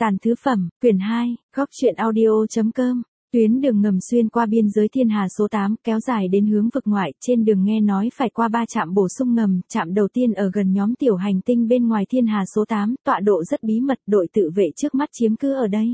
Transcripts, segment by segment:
Tàn thứ phẩm, quyển 2, góc truyện audio.com. Tuyến đường ngầm xuyên qua biên giới Thiên Hà số 8, kéo dài đến hướng vực ngoại, trên đường nghe nói phải qua 3 trạm bổ sung ngầm, trạm đầu tiên ở gần nhóm tiểu hành tinh bên ngoài Thiên Hà số 8, tọa độ rất bí mật, đội tự vệ trước mắt chiếm cứ ở đây.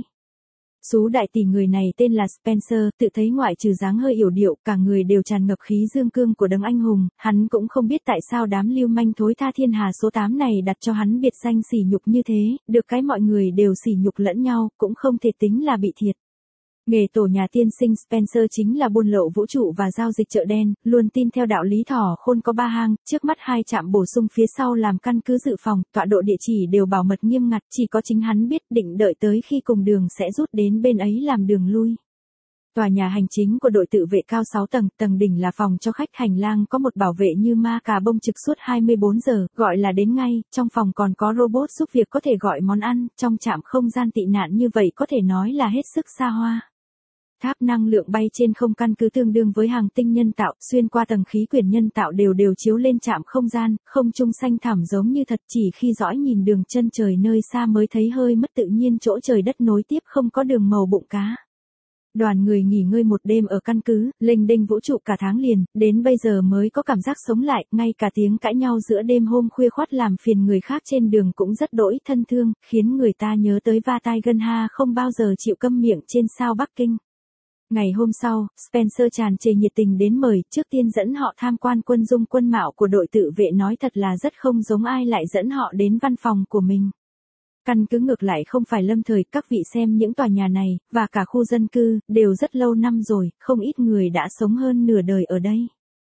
Sú đại tỷ người này tên là Spencer, tự thấy ngoại trừ dáng hơi yểu điệu, cả người đều tràn ngập khí dương cương của đấng anh hùng, hắn cũng không biết tại sao đám lưu manh thối tha Thiên Hà số 8 này đặt cho hắn biệt danh sỉ nhục như thế, được cái mọi người đều sỉ nhục lẫn nhau, cũng không thể tính là bị thiệt. Nghề tổ nhà tiên sinh Spencer chính là buôn lậu vũ trụ và giao dịch chợ đen, luôn tin theo đạo lý thỏ khôn có 3 hang, trước mắt 2 trạm bổ sung phía sau làm căn cứ dự phòng, tọa độ địa chỉ đều bảo mật nghiêm ngặt, chỉ có chính hắn biết, định đợi tới khi cùng đường sẽ rút đến bên ấy làm đường lui. Tòa nhà hành chính của đội tự vệ cao 6 tầng, tầng đỉnh là phòng cho khách, hành lang có một bảo vệ như ma cà bông trực suốt 24 giờ, gọi là đến ngay, trong phòng còn có robot giúp việc có thể gọi món ăn, trong trạm không gian tị nạn như vậy có thể nói là hết sức xa hoa. Tháp năng lượng bay trên không căn cứ tương đương với hàng tinh nhân tạo, xuyên qua tầng khí quyển nhân tạo đều chiếu lên trạm không gian, không trung xanh thẳm giống như thật, chỉ khi dõi nhìn đường chân trời nơi xa mới thấy hơi mất tự nhiên, chỗ trời đất nối tiếp không có đường màu bụng cá. Đoàn người nghỉ ngơi một đêm ở căn cứ, lênh đênh vũ trụ cả tháng liền, đến bây giờ mới có cảm giác sống lại, ngay cả tiếng cãi nhau giữa đêm hôm khuya khoắt làm phiền người khác trên đường cũng rất đỗi thân thương, khiến người ta nhớ tới va tai gân ha không bao giờ chịu câm miệng trên sao Bắc Kinh. Ngày hôm sau, Spencer tràn trề nhiệt tình đến mời, trước tiên dẫn họ tham quan quân dung quân mạo của đội tự vệ, nói thật là rất không giống ai lại dẫn họ đến văn phòng của mình. Căn cứ ngược lại không phải lâm thời, các vị xem những tòa nhà này, và cả khu dân cư, đều rất lâu năm rồi, không ít người đã sống hơn nửa đời ở đây.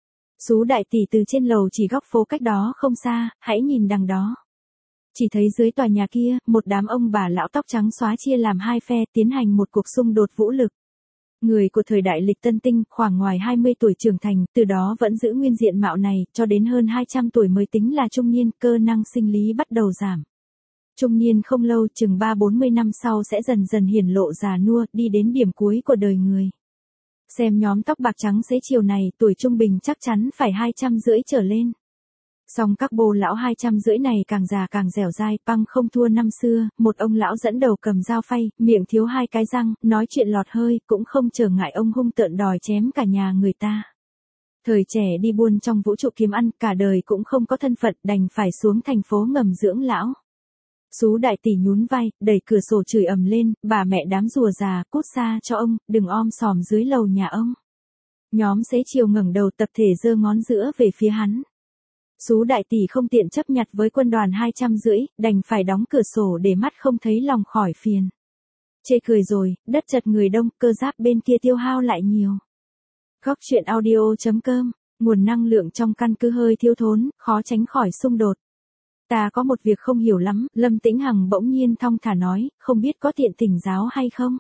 Sú đại tỷ từ trên lầu chỉ góc phố cách đó không xa, hãy nhìn đằng đó. Chỉ thấy dưới tòa nhà kia, một đám ông bà lão tóc trắng xóa chia làm 2 phe, tiến hành một cuộc xung đột vũ lực. Người của thời đại lịch tân tinh, khoảng ngoài 20 tuổi trưởng thành, từ đó vẫn giữ nguyên diện mạo này, cho đến hơn 200 tuổi mới tính là trung niên, cơ năng sinh lý bắt đầu giảm. Trung niên không lâu, chừng 30-40 năm sau sẽ dần dần hiển lộ già nua, đi đến điểm cuối của đời người. Xem nhóm tóc bạc trắng xế chiều này, tuổi trung bình chắc chắn phải 250 trở lên. Song các bô lão 250 này càng già càng dẻo dai, băng không thua năm xưa, một ông lão dẫn đầu cầm dao phay, miệng thiếu 2 cái răng, nói chuyện lọt hơi, cũng không trở ngại ông hung tợn đòi chém cả nhà người ta. Thời trẻ đi buôn trong vũ trụ kiếm ăn, cả đời cũng không có thân phận, đành phải xuống thành phố ngầm dưỡng lão. Sú đại tỷ nhún vai, đẩy cửa sổ chửi ầm lên, bà mẹ đám rùa già, cút xa cho ông, đừng om sòm dưới lầu nhà ông. Nhóm xế chiều ngẩng đầu tập thể giơ ngón giữa về phía hắn. Sú đại tỷ không tiện chấp nhặt với quân đoàn 250, đành phải đóng cửa sổ để mắt không thấy lòng khỏi phiền. Chê cười rồi, đất chật người đông, cơ giáp bên kia tiêu hao lại nhiều. Góc truyện audio.com, nguồn năng lượng trong căn cứ hơi thiếu thốn, khó tránh khỏi xung đột. Ta có một việc không hiểu lắm, Lâm Tĩnh Hằng bỗng nhiên thong thả nói, không biết có tiện thỉnh giáo hay không?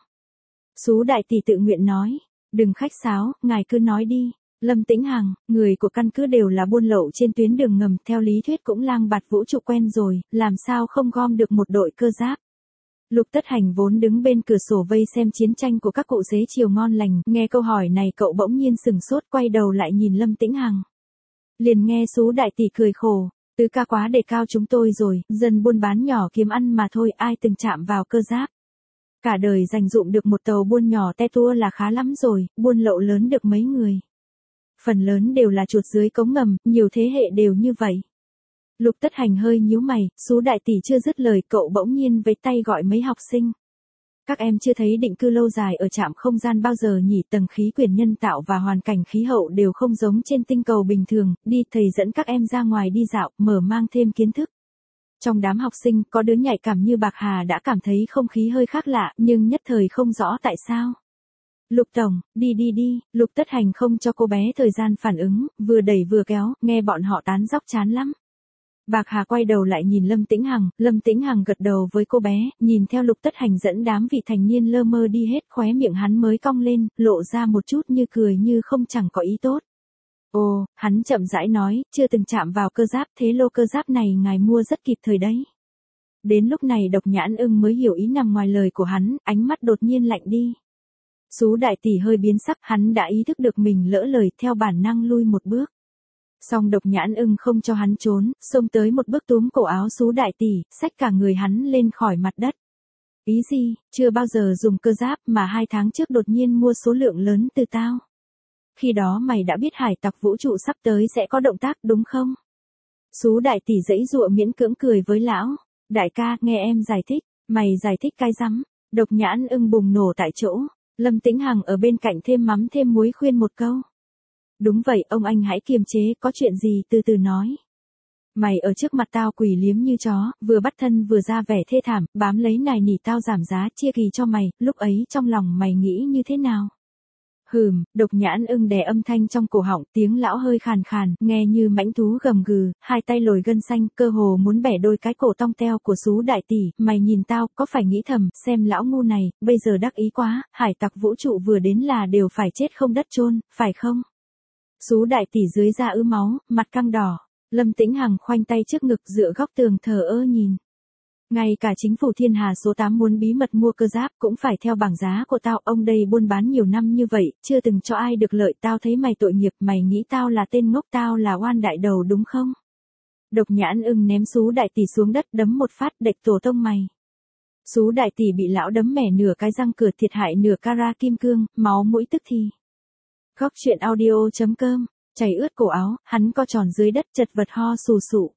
Sú đại tỷ tự nguyện nói, đừng khách sáo, ngài cứ nói đi. Lâm Tĩnh Hằng, người của căn cứ đều là buôn lậu trên tuyến đường ngầm, theo lý thuyết cũng lang bạt vũ trụ quen rồi, làm sao không gom được một đội cơ giáp. Lục Tất Hành vốn đứng bên cửa sổ vây xem chiến tranh của các cụ xế chiều ngon lành, nghe câu hỏi này cậu bỗng nhiên sừng sốt, quay đầu lại nhìn Lâm Tĩnh Hằng. Liền nghe Sú đại tỷ cười khổ, tứ ca quá đề cao chúng tôi rồi, dân buôn bán nhỏ kiếm ăn mà thôi, ai từng chạm vào cơ giáp. Cả đời dành dụm được một tàu buôn nhỏ te tua là khá lắm rồi, buôn lậu lớn được mấy người. Phần lớn đều là chuột dưới cống ngầm, nhiều thế hệ đều như vậy. Lục Tất Hành hơi nhíu mày, Sú đại tỷ chưa dứt lời, cậu bỗng nhiên với tay gọi mấy học sinh. Các em chưa thấy định cư lâu dài ở trạm không gian bao giờ nhỉ, tầng khí quyển nhân tạo và hoàn cảnh khí hậu đều không giống trên tinh cầu bình thường, đi thầy dẫn các em ra ngoài đi dạo, mở mang thêm kiến thức. Trong đám học sinh, có đứa nhạy cảm như Bạc Hà đã cảm thấy không khí hơi khác lạ, nhưng nhất thời không rõ tại sao. Lục tổng, đi, Lục Tất Hành không cho cô bé thời gian phản ứng, vừa đẩy vừa kéo, nghe bọn họ tán dóc chán lắm. Bạc Hà quay đầu lại nhìn Lâm Tĩnh Hằng gật đầu với cô bé, nhìn theo Lục Tất Hành dẫn đám vị thành niên lơ mơ đi hết, khóe miệng hắn mới cong lên, lộ ra một chút như cười như không chẳng có ý tốt. Ồ, hắn chậm rãi nói, chưa từng chạm vào cơ giáp, thế lô cơ giáp này ngài mua rất kịp thời đấy. Đến lúc này Độc Nhãn Ưng mới hiểu ý nằm ngoài lời của hắn, ánh mắt đột nhiên lạnh đi. Sú đại tỷ hơi biến sắc, hắn đã ý thức được mình lỡ lời, theo bản năng lui một bước. Song Độc Nhãn Ưng không cho hắn trốn, xông tới một bước túm cổ áo Sú đại tỷ, xách cả người hắn lên khỏi mặt đất. Ý gì, chưa bao giờ dùng cơ giáp mà 2 tháng trước đột nhiên mua số lượng lớn từ tao. Khi đó mày đã biết hải tặc vũ trụ sắp tới sẽ có động tác đúng không? Sú đại tỷ giãy giụa miễn cưỡng cười với lão. Đại ca, nghe em giải thích. Mày giải thích cái rắm. Độc Nhãn Ưng bùng nổ tại chỗ. Lâm Tĩnh Hằng ở bên cạnh thêm mắm thêm muối khuyên một câu. Đúng vậy, ông anh hãy kiềm chế, có chuyện gì từ từ nói. Mày ở trước mặt tao quỳ liếm như chó, vừa bắt thân vừa ra vẻ thê thảm, bám lấy nài nỉ tao giảm giá chia kỳ cho mày, lúc ấy trong lòng mày nghĩ như thế nào? Độc Nhãn Ưng đè âm thanh trong cổ họng, tiếng lão hơi khàn khàn, nghe như mãnh thú gầm gừ, hai tay lồi gân xanh, cơ hồ muốn bẻ đôi cái cổ tong teo của Sú đại tỷ, mày nhìn tao, có phải nghĩ thầm, xem lão ngu này, bây giờ đắc ý quá, hải tặc vũ trụ vừa đến là đều phải chết không đất chôn, phải không? Sú đại tỷ dưới da ứ máu, mặt căng đỏ, Lâm Tĩnh Hằng khoanh tay trước ngực dựa góc tường thờ ơ nhìn. Ngay cả chính phủ Thiên Hà số 8 muốn bí mật mua cơ giáp cũng phải theo bảng giá của tao, ông đây buôn bán nhiều năm như vậy, chưa từng cho ai được lợi, tao thấy mày tội nghiệp, mày nghĩ tao là tên ngốc, tao là oan đại đầu đúng không? Độc Nhãn Ưng ném Sú đại tỷ xuống đất đấm một phát đệch tổ tông mày. Sú đại tỷ bị lão đấm mẻ nửa cái răng cửa, thiệt hại nửa cara kim cương, máu mũi tức thì. Góc truyện audio.com, chảy ướt cổ áo, hắn co tròn dưới đất chật vật ho sù sụ.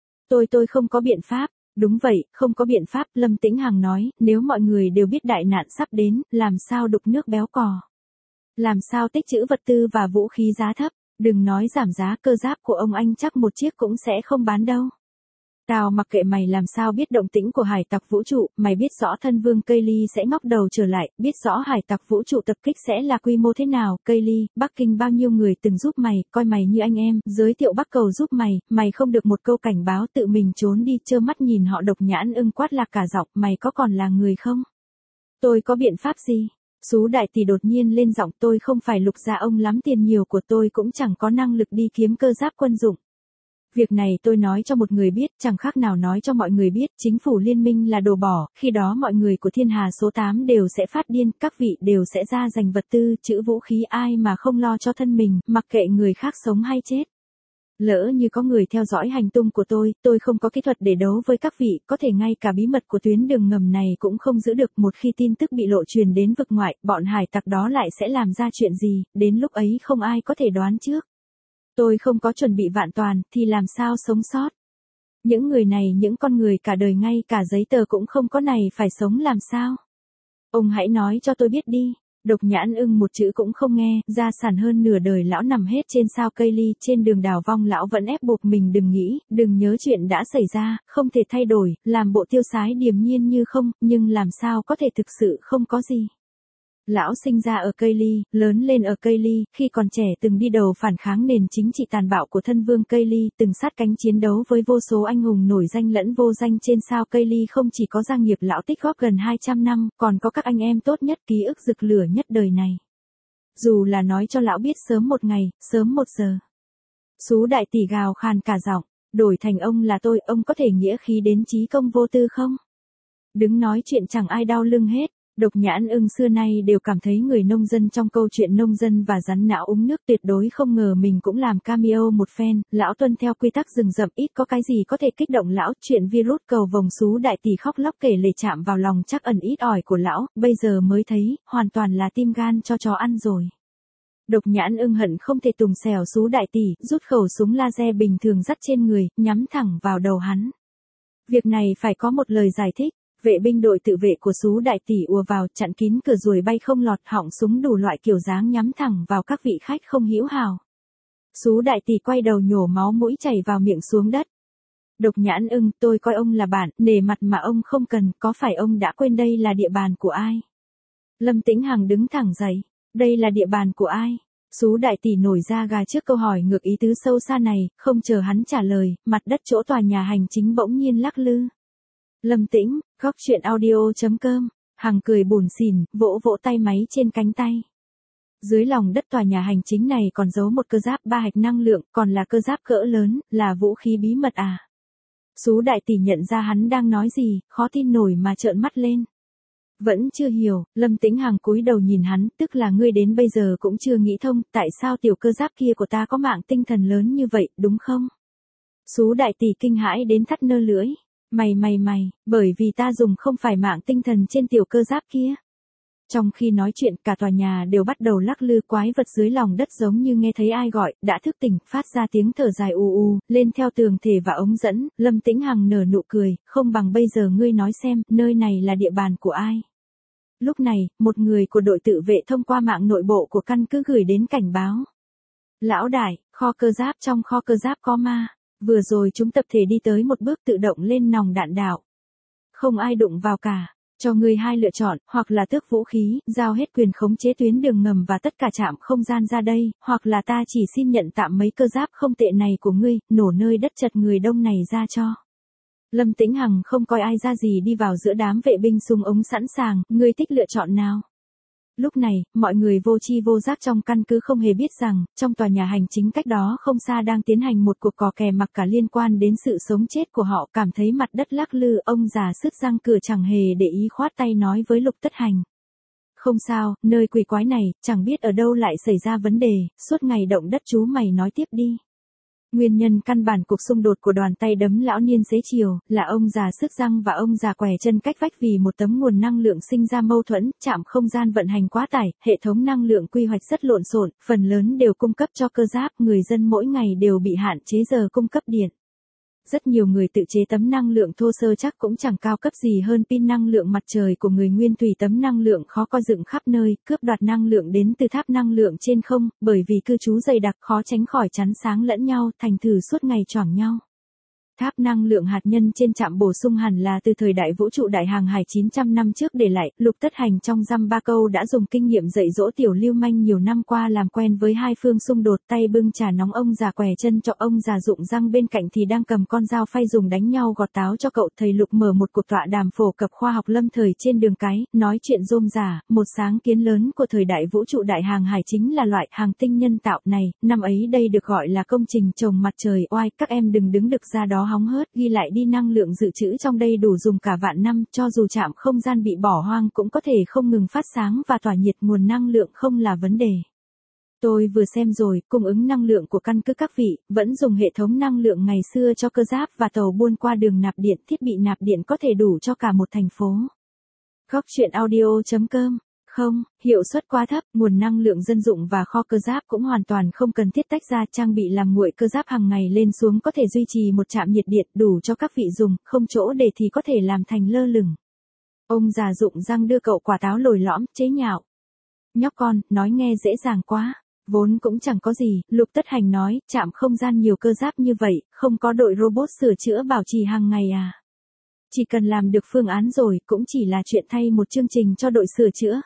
Tôi không có biện pháp. Đúng vậy, không có biện pháp, Lâm Tĩnh Hằng nói, nếu mọi người đều biết đại nạn sắp đến, làm sao đục nước béo cò. Làm sao tích trữ vật tư và vũ khí giá thấp, đừng nói giảm giá, cơ giáp của ông anh chắc một chiếc cũng sẽ không bán đâu. Tao mặc kệ mày làm sao biết động tĩnh của hải tặc vũ trụ, mày biết rõ thân vương Kaylee sẽ ngóc đầu trở lại, biết rõ hải tặc vũ trụ tập kích sẽ là quy mô thế nào, Kaylee, Bắc Kinh bao nhiêu người từng giúp mày, coi mày như anh em, giới thiệu Bắc Cầu giúp mày không được một câu cảnh báo tự mình trốn đi, trơ mắt nhìn họ. Độc Nhãn Ưng quát lạc cả giọng, mày có còn là người không? Tôi có biện pháp gì? Sú đại tỷ đột nhiên lên giọng, tôi không phải lục gia ông lắm, tiền nhiều của tôi cũng chẳng có năng lực đi kiếm cơ giáp quân dụng. Việc này tôi nói cho một người biết, chẳng khác nào nói cho mọi người biết, chính phủ liên minh là đồ bỏ, khi đó mọi người của Thiên Hà số 8 đều sẽ phát điên, các vị đều sẽ ra giành vật tư, trữ vũ khí, ai mà không lo cho thân mình, mặc kệ người khác sống hay chết. Lỡ như có người theo dõi hành tung của tôi không có kỹ thuật để đấu với các vị, có thể ngay cả bí mật của tuyến đường ngầm này cũng không giữ được, một khi tin tức bị lộ truyền đến vực ngoại, bọn hải tặc đó lại sẽ làm ra chuyện gì, đến lúc ấy không ai có thể đoán trước. Tôi không có chuẩn bị vạn toàn, thì làm sao sống sót? Những người này, những con người cả đời ngay cả giấy tờ cũng không có này phải sống làm sao? Ông hãy nói cho tôi biết đi. Độc Nhãn Ưng một chữ cũng không nghe, gia sản hơn nửa đời lão nằm hết trên sao Kaylee, trên đường đào vong lão vẫn ép buộc mình đừng nghĩ, đừng nhớ chuyện đã xảy ra, không thể thay đổi, làm bộ tiêu sái điềm nhiên như không, nhưng làm sao có thể thực sự không có gì. Lão sinh ra ở Kaylee, lớn lên ở Kaylee, khi còn trẻ từng đi đầu phản kháng nền chính trị tàn bạo của thân vương Kaylee, từng sát cánh chiến đấu với vô số anh hùng nổi danh lẫn vô danh trên sao Kaylee, không chỉ có gia nghiệp lão tích góp gần 200 năm, còn có các anh em tốt nhất, ký ức rực lửa nhất đời này. Dù là nói cho lão biết sớm một ngày, sớm một giờ. Sú đại tỷ gào khàn cả giọng, đổi thành ông là tôi, ông có thể nghĩa khí đến chí công vô tư không? Đứng nói chuyện chẳng ai đau lưng hết. Độc Nhãn Ưng xưa nay đều cảm thấy người nông dân trong câu chuyện nông dân và rắn não uống nước, tuyệt đối không ngờ mình cũng làm cameo một phen, lão tuân theo quy tắc rừng rậm, ít có cái gì có thể kích động lão, chuyện virus cầu vồng. Sú đại tỷ khóc lóc kể lể chạm vào lòng chắc ẩn ít ỏi của lão, bây giờ mới thấy, hoàn toàn là tim gan cho chó ăn rồi. Độc Nhãn Ưng hận không thể tùng xẻo Sú đại tỷ, rút khẩu súng laser bình thường dắt trên người, nhắm thẳng vào đầu hắn. Việc này phải có một lời giải thích. Vệ binh đội tự vệ của Sú đại tỷ ùa vào, chặn kín cửa ruồi bay không lọt, họng súng đủ loại kiểu dáng nhắm thẳng vào các vị khách không hữu hào. Sú đại tỷ quay đầu nhổ máu mũi chảy vào miệng xuống đất. Độc Nhãn Ưng, tôi coi ông là bạn, nể mặt mà ông không cần, có phải ông đã quên đây là địa bàn của ai? Lâm Tĩnh Hằng đứng thẳng dậy, đây là địa bàn của ai? Sú đại tỷ nổi da gà trước câu hỏi ngược ý tứ sâu xa này, không chờ hắn trả lời, mặt đất chỗ tòa nhà hành chính bỗng nhiên lắc lư. Lâm Tĩnh, góc truyện audio.com, Hằng cười bủn xỉn, vỗ vỗ tay máy trên cánh tay. Dưới lòng đất tòa nhà hành chính này còn giấu một cơ giáp 3 hạch năng lượng, còn là cơ giáp cỡ lớn, là vũ khí bí mật à? Sú đại tỷ nhận ra hắn đang nói gì, khó tin nổi mà trợn mắt lên. Vẫn chưa hiểu, Lâm Tĩnh Hằng cúi đầu nhìn hắn, tức là ngươi đến bây giờ cũng chưa nghĩ thông, tại sao tiểu cơ giáp kia của ta có mạng tinh thần lớn như vậy, đúng không? Sú đại tỷ kinh hãi đến thắt nơ lưỡi. Mày, bởi vì ta dùng không phải mạng tinh thần trên tiểu cơ giáp kia. Trong khi nói chuyện, cả tòa nhà đều bắt đầu lắc lư, quái vật dưới lòng đất giống như nghe thấy ai gọi, đã thức tỉnh, phát ra tiếng thở dài u, lên theo tường thể và ống dẫn. Lâm Tĩnh Hằng nở nụ cười, không bằng bây giờ ngươi nói xem, nơi này là địa bàn của ai. Lúc này, một người của đội tự vệ thông qua mạng nội bộ của căn cứ gửi đến cảnh báo. Lão đại, kho cơ giáp, trong kho cơ giáp có ma. Vừa rồi chúng tập thể đi tới một bước tự động lên nòng đạn đạo. Không ai đụng vào cả. Cho ngươi hai lựa chọn, hoặc là tước vũ khí, giao hết quyền khống chế tuyến đường ngầm và tất cả trạm không gian ra đây, hoặc là ta chỉ xin nhận tạm mấy cơ giáp không tệ này của ngươi, nổ nơi đất chật người đông này ra cho. Lâm Tĩnh Hằng không coi ai ra gì đi vào giữa đám vệ binh súng ống sẵn sàng, ngươi thích lựa chọn nào? Lúc này, mọi người vô tri vô giác trong căn cứ không hề biết rằng, trong tòa nhà hành chính cách đó không xa đang tiến hành một cuộc cò kè mặc cả liên quan đến sự sống chết của họ, cảm thấy mặt đất lắc lư, ông già sứt răng cửa chẳng hề để ý khoát tay nói với Lục Tất Hành. Không sao, nơi quỷ quái này, chẳng biết ở đâu lại xảy ra vấn đề, suốt ngày động đất chú mày nói tiếp đi. Nguyên nhân căn bản cuộc xung đột của đoàn tay đấm lão niên xế chiều, là ông già sứt răng và ông già què chân cách vách vì một tấm nguồn năng lượng sinh ra mâu thuẫn, trạm không gian vận hành quá tải, hệ thống năng lượng quy hoạch rất lộn xộn, phần lớn đều cung cấp cho cơ giáp, người dân mỗi ngày đều bị hạn chế giờ cung cấp điện. Rất nhiều người tự chế tấm năng lượng thô sơ chắc cũng chẳng cao cấp gì hơn pin năng lượng mặt trời của người nguyên thủy, tấm năng lượng khó coi dựng khắp nơi, cướp đoạt năng lượng đến từ tháp năng lượng trên không, bởi vì cư trú dày đặc khó tránh khỏi chắn sáng lẫn nhau, thành thử suốt ngày choảng nhau. Tháp năng lượng hạt nhân trên trạm bổ sung hẳn là từ thời đại vũ trụ đại hàng hải 900 năm trước để lại, Lục Tất Hành trong dăm ba câu đã dùng kinh nghiệm dạy dỗ tiểu lưu manh nhiều năm qua làm quen với hai phương xung đột, tay bưng trà nóng ông già què chân cho ông già rụng răng bên cạnh thì đang cầm con dao phay dùng đánh nhau gọt táo cho cậu. Thầy Lục mở một cuộc tọa đàm phổ cập khoa học lâm thời trên đường cái, nói chuyện rôm rả, một sáng kiến lớn của thời đại vũ trụ đại hàng hải chính là loại hàng tinh nhân tạo này, năm ấy đây được gọi là công trình trồng mặt trời. Oai, các em đừng đứng đực ra đó hóng hớt, ghi lại đi, năng lượng dự trữ trong đây đủ dùng cả vạn năm, cho dù trạm không gian bị bỏ hoang cũng có thể không ngừng phát sáng và tỏa nhiệt, nguồn năng lượng không là vấn đề. Tôi vừa xem rồi, cung ứng năng lượng của căn cứ các vị, vẫn dùng hệ thống năng lượng ngày xưa cho cơ giáp và tàu buôn qua đường nạp điện, thiết bị nạp điện có thể đủ cho cả một thành phố. Góc truyện audio.com. Không, hiệu suất quá thấp, nguồn năng lượng dân dụng và kho cơ giáp cũng hoàn toàn không cần thiết tách ra, trang bị làm nguội cơ giáp hàng ngày lên xuống có thể duy trì một trạm nhiệt điện đủ cho các vị dùng, không chỗ để thì có thể làm thành lơ lửng. Ông già rụng răng đưa cậu quả táo lồi lõm, chế nhạo. Nhóc con, nói nghe dễ dàng quá. Vốn cũng chẳng có gì, Lục Tất Hành nói, trạm không gian nhiều cơ giáp như vậy, không có đội robot sửa chữa bảo trì hàng ngày à? Chỉ cần làm được phương án rồi, cũng chỉ là chuyện thay một chương trình cho đội sửa chữa.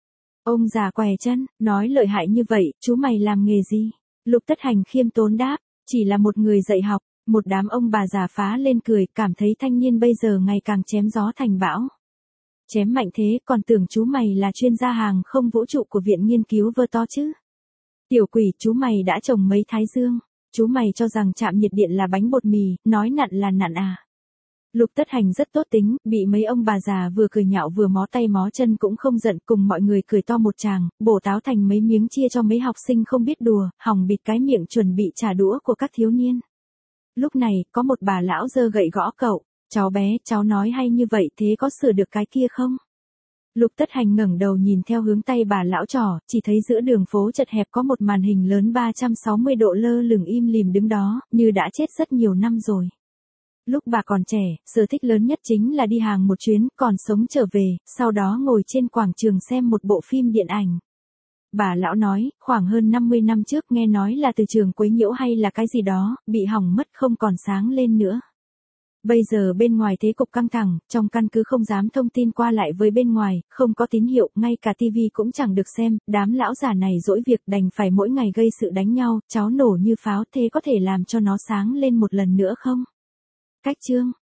Ông già què chân, nói lợi hại như vậy, chú mày làm nghề gì? Lục Tất Hành khiêm tốn đáp, chỉ là một người dạy học. Một đám ông bà già phá lên cười, cảm thấy thanh niên bây giờ ngày càng chém gió thành bão. Chém mạnh thế, còn tưởng chú mày là chuyên gia hàng không vũ trụ của Viện Nghiên cứu Vơ To chứ. Tiểu quỷ, chú mày đã trồng mấy thái dương. Chú mày cho rằng trạm nhiệt điện là bánh bột mì, nói nặn là nặn à. Lục Tất Hành rất tốt tính, bị mấy ông bà già vừa cười nhạo vừa mó tay mó chân cũng không giận, cùng mọi người cười to một tràng, bổ táo thành mấy miếng chia cho mấy học sinh không biết đùa, hỏng bịt cái miệng chuẩn bị trả đũa của các thiếu niên. Lúc này, có một bà lão giơ gậy gõ cậu, cháu bé, cháu nói hay như vậy thế có sửa được cái kia không? Lục Tất Hành ngẩng đầu nhìn theo hướng tay bà lão trỏ, chỉ thấy giữa đường phố chật hẹp có một màn hình lớn 360 độ lơ lửng im lìm đứng đó, như đã chết rất nhiều năm rồi. Lúc bà còn trẻ, sở thích lớn nhất chính là đi hàng một chuyến, còn sống trở về, sau đó ngồi trên quảng trường xem một bộ phim điện ảnh. Bà lão nói, khoảng hơn 50 năm trước nghe nói là từ trường quấy nhiễu hay là cái gì đó, bị hỏng mất không còn sáng lên nữa. Bây giờ bên ngoài thế cục căng thẳng, trong căn cứ không dám thông tin qua lại với bên ngoài, không có tín hiệu, ngay cả tivi cũng chẳng được xem, đám lão già này dỗi việc đành phải mỗi ngày gây sự đánh nhau, cháu nổ như pháo, thế có thể làm cho nó sáng lên một lần nữa không? Cách chương